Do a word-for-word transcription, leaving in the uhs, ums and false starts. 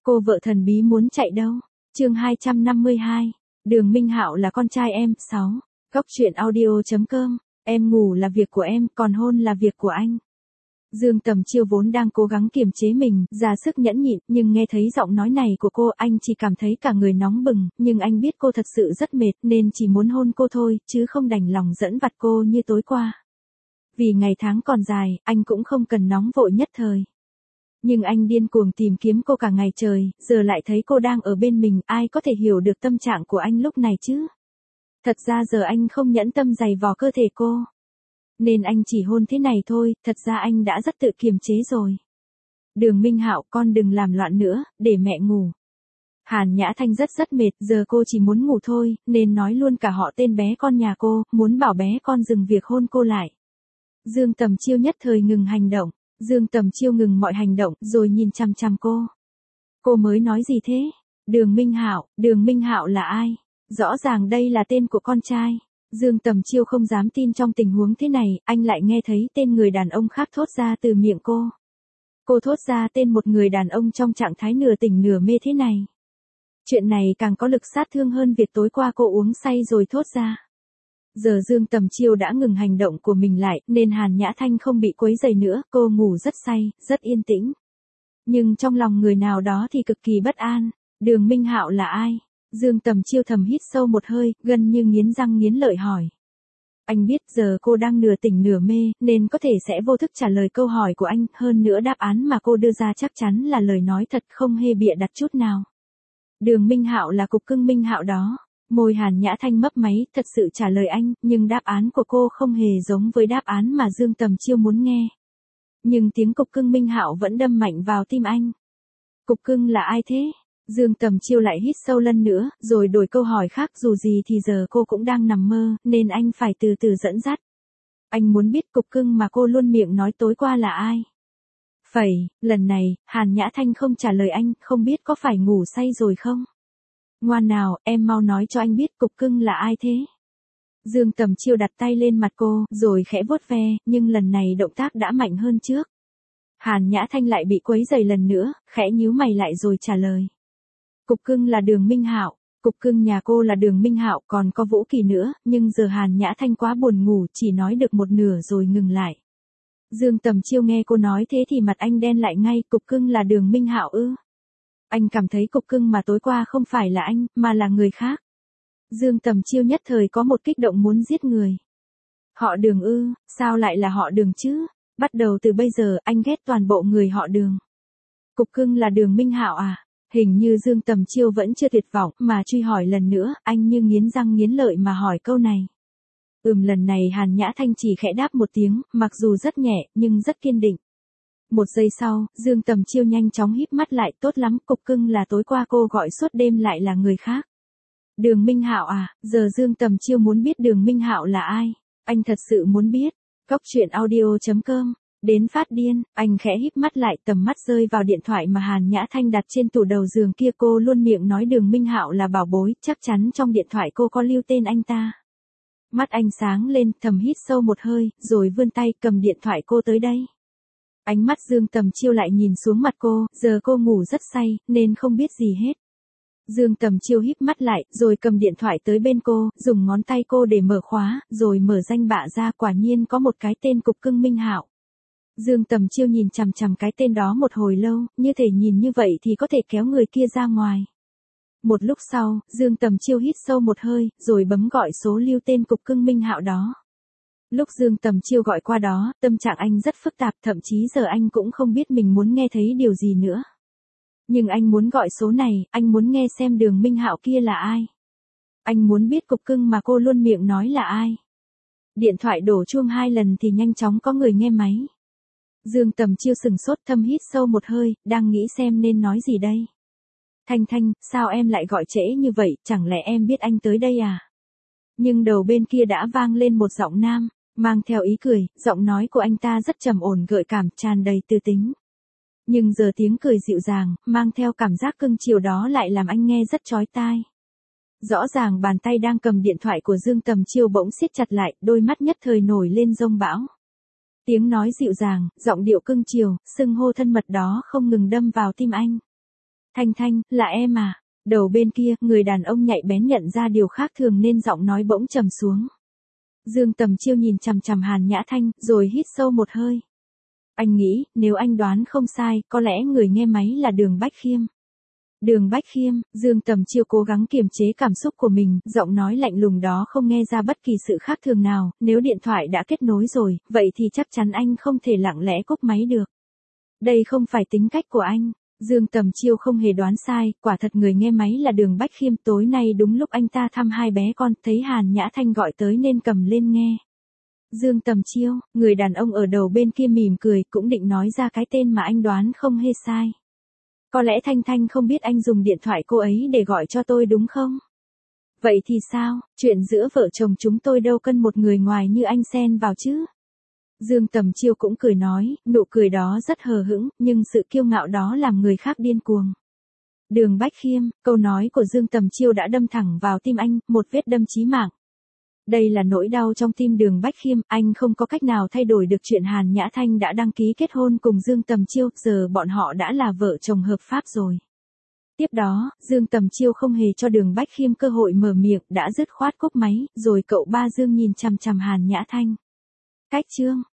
Cô vợ thần bí muốn chạy đâu? Chương hai trăm năm mươi hai. Đường Minh Hạo là con trai em. sáu. Góc truyện audio chấm com. Em ngủ là việc của em, còn hôn là việc của anh. Dương Tầm Chiêu vốn đang cố gắng kiềm chế mình, ra sức nhẫn nhịn, nhưng nghe thấy giọng nói này của cô, anh chỉ cảm thấy cả người nóng bừng, nhưng anh biết cô thật sự rất mệt, nên chỉ muốn hôn cô thôi, chứ không đành lòng dẫn vặt cô như tối qua. Vì ngày tháng còn dài, anh cũng không cần nóng vội nhất thời. Nhưng anh điên cuồng tìm kiếm cô cả ngày trời, giờ lại thấy cô đang ở bên mình, ai có thể hiểu được tâm trạng của anh lúc này chứ? Thật ra giờ anh không nhẫn tâm giày vò cơ thể cô. Nên anh chỉ hôn thế này thôi, thật ra anh đã rất tự kiềm chế rồi. Đường Minh Hạo, con đừng làm loạn nữa, để mẹ ngủ. Hàn Nhã Thanh rất rất mệt, giờ cô chỉ muốn ngủ thôi, nên nói luôn cả họ tên bé con nhà cô, muốn bảo bé con dừng việc hôn cô lại. Dương Tầm Chiêu nhất thời ngừng hành động. Dương Tầm Chiêu ngừng mọi hành động, rồi nhìn chằm chằm cô. Cô mới nói gì thế? Đường Minh Hạo, Đường Minh Hạo là ai? Rõ ràng đây là tên của con trai. Dương Tầm Chiêu không dám tin trong tình huống thế này, anh lại nghe thấy tên người đàn ông khác thốt ra từ miệng cô. Cô thốt ra tên một người đàn ông trong trạng thái nửa tỉnh nửa mê thế này. Chuyện này càng có lực sát thương hơn việc tối qua cô uống say rồi thốt ra. Giờ Dương Tầm Chiêu đã ngừng hành động của mình lại, nên Hàn Nhã Thanh không bị quấy rầy nữa, cô ngủ rất say, rất yên tĩnh. Nhưng trong lòng người nào đó thì cực kỳ bất an. Đường Minh Hạo là ai? Dương Tầm Chiêu thầm hít sâu một hơi, gần như nghiến răng nghiến lợi hỏi. Anh biết giờ cô đang nửa tỉnh nửa mê, nên có thể sẽ vô thức trả lời câu hỏi của anh, hơn nữa đáp án mà cô đưa ra chắc chắn là lời nói thật, không hề bịa đặt chút nào. Đường Minh Hạo là cục cưng Minh Hạo đó. Môi Hàn Nhã Thanh mấp máy, thật sự trả lời anh, nhưng đáp án của cô không hề giống với đáp án mà Dương Tầm Chiêu muốn nghe. Nhưng tiếng cục cưng Minh Hạo vẫn đâm mạnh vào tim anh. Cục cưng là ai thế? Dương Tầm Chiêu lại hít sâu lần nữa, rồi đổi câu hỏi khác, dù gì thì giờ cô cũng đang nằm mơ, nên anh phải từ từ dẫn dắt. Anh muốn biết cục cưng mà cô luôn miệng nói tối qua là ai? Phẩy, lần này, Hàn Nhã Thanh không trả lời anh, không biết có phải ngủ say rồi không? Ngoan nào, em mau nói cho anh biết cục cưng là ai thế? Dương Tầm Chiêu đặt tay lên mặt cô, rồi khẽ vuốt ve, nhưng lần này động tác đã mạnh hơn trước. Hàn Nhã Thanh lại bị quấy rầy lần nữa, khẽ nhíu mày lại rồi trả lời. Cục cưng là Đường Minh Hạo, cục cưng nhà cô là Đường Minh Hạo, còn có Vũ Kỳ nữa, nhưng giờ Hàn Nhã Thanh quá buồn ngủ, chỉ nói được một nửa rồi ngừng lại. Dương Tầm Chiêu nghe cô nói thế thì mặt anh đen lại ngay, cục cưng là Đường Minh Hạo ư? Anh cảm thấy cục cưng mà tối qua không phải là anh, mà là người khác. Dương Tầm Chiêu nhất thời có một kích động muốn giết người. Họ Đường ư, sao lại là họ Đường chứ? Bắt đầu từ bây giờ anh ghét toàn bộ người họ Đường. Cục cưng là Đường Minh Hạo à? Hình như Dương Tầm Chiêu vẫn chưa tuyệt vọng, mà truy hỏi lần nữa, anh như nghiến răng nghiến lợi mà hỏi câu này. Ừm, lần này Hàn Nhã Thanh chỉ khẽ đáp một tiếng, mặc dù rất nhẹ, nhưng rất kiên định. Một giây sau, Dương Tầm Chiêu nhanh chóng híp mắt lại, tốt lắm, cục cưng là tối qua cô gọi suốt đêm lại là người khác. Đường Minh Hạo à? Giờ Dương Tầm Chiêu muốn biết Đường Minh Hạo là ai. Anh thật sự muốn biết. Góc truyện audio chấm com. Đến phát điên, anh khẽ híp mắt lại, tầm mắt rơi vào điện thoại mà Hàn Nhã Thanh đặt trên tủ đầu giường kia, cô luôn miệng nói Đường Minh Hạo là bảo bối, chắc chắn trong điện thoại cô có lưu tên anh ta. Mắt anh sáng lên, thầm hít sâu một hơi, rồi vươn tay cầm điện thoại cô tới đây. Ánh mắt Dương Tầm Chiêu lại nhìn xuống mặt cô, giờ cô ngủ rất say, nên không biết gì hết. Dương Tầm Chiêu híp mắt lại, rồi cầm điện thoại tới bên cô, dùng ngón tay cô để mở khóa, rồi mở danh bạ ra, quả nhiên có một cái tên cục cưng Minh Hạo. Dương Tầm Chiêu nhìn chằm chằm cái tên đó một hồi lâu, như thể nhìn như vậy thì có thể kéo người kia ra ngoài. Một lúc sau, Dương Tầm Chiêu hít sâu một hơi, rồi bấm gọi số lưu tên cục cưng Minh Hạo đó. Lúc Dương Tầm Chiêu gọi qua đó, tâm trạng anh rất phức tạp, thậm chí giờ anh cũng không biết mình muốn nghe thấy điều gì nữa. Nhưng anh muốn gọi số này, anh muốn nghe xem Đường Minh Hạo kia là ai. Anh muốn biết cục cưng mà cô luôn miệng nói là ai. Điện thoại đổ chuông hai lần thì nhanh chóng có người nghe máy. Dương Tầm Chiêu sừng sốt, thâm hít sâu một hơi, đang nghĩ xem nên nói gì đây. Thanh Thanh, sao em lại gọi trễ như vậy, chẳng lẽ em biết anh tới đây à? Nhưng đầu bên kia đã vang lên một giọng nam, mang theo ý cười, giọng nói của anh ta rất trầm ổn gợi cảm, tràn đầy tư tính. Nhưng giờ tiếng cười dịu dàng, mang theo cảm giác cưng chiều đó lại làm anh nghe rất chói tai. Rõ ràng bàn tay đang cầm điện thoại của Dương Tầm Chiêu bỗng siết chặt lại, đôi mắt nhất thời nổi lên giông bão. Tiếng nói dịu dàng, giọng điệu cưng chiều, xưng hô thân mật đó không ngừng đâm vào tim anh. Thanh Thanh, là em à? Đầu bên kia, người đàn ông nhạy bén nhận ra điều khác thường nên giọng nói bỗng trầm xuống. Dương Tầm Chiêu nhìn chằm chằm Hàn Nhã Thanh, rồi hít sâu một hơi. Anh nghĩ, nếu anh đoán không sai, có lẽ người nghe máy là Đường Bách Khiêm. Đường Bách Khiêm, Dương Tầm Chiêu cố gắng kiềm chế cảm xúc của mình, giọng nói lạnh lùng đó không nghe ra bất kỳ sự khác thường nào, nếu điện thoại đã kết nối rồi, vậy thì chắc chắn anh không thể lặng lẽ cúp máy được. Đây không phải tính cách của anh. Dương Tầm Chiêu không hề đoán sai, quả thật người nghe máy là Đường Bách Khiêm. Tối nay đúng lúc anh ta thăm hai bé con, thấy Hàn Nhã Thanh gọi tới nên cầm lên nghe. Dương Tầm Chiêu, người đàn ông ở đầu bên kia mỉm cười, cũng định nói ra cái tên mà anh đoán không hề sai. Có lẽ Thanh Thanh không biết anh dùng điện thoại cô ấy để gọi cho tôi đúng không? Vậy thì sao, chuyện giữa vợ chồng chúng tôi đâu cần một người ngoài như anh xen vào chứ? Dương Tầm Chiêu cũng cười nói, nụ cười đó rất hờ hững, nhưng sự kiêu ngạo đó làm người khác điên cuồng. Đường Bách Khiêm, câu nói của Dương Tầm Chiêu đã đâm thẳng vào tim anh, một vết đâm chí mạng. Đây là nỗi đau trong tim Đường Bách Khiêm, anh không có cách nào thay đổi được chuyện Hàn Nhã Thanh đã đăng ký kết hôn cùng Dương Tầm Chiêu, giờ bọn họ đã là vợ chồng hợp pháp rồi. Tiếp đó, Dương Tầm Chiêu không hề cho Đường Bách Khiêm cơ hội mở miệng, đã dứt khoát cúp máy, rồi cậu ba Dương nhìn chằm chằm Hàn Nhã Thanh. Cách chương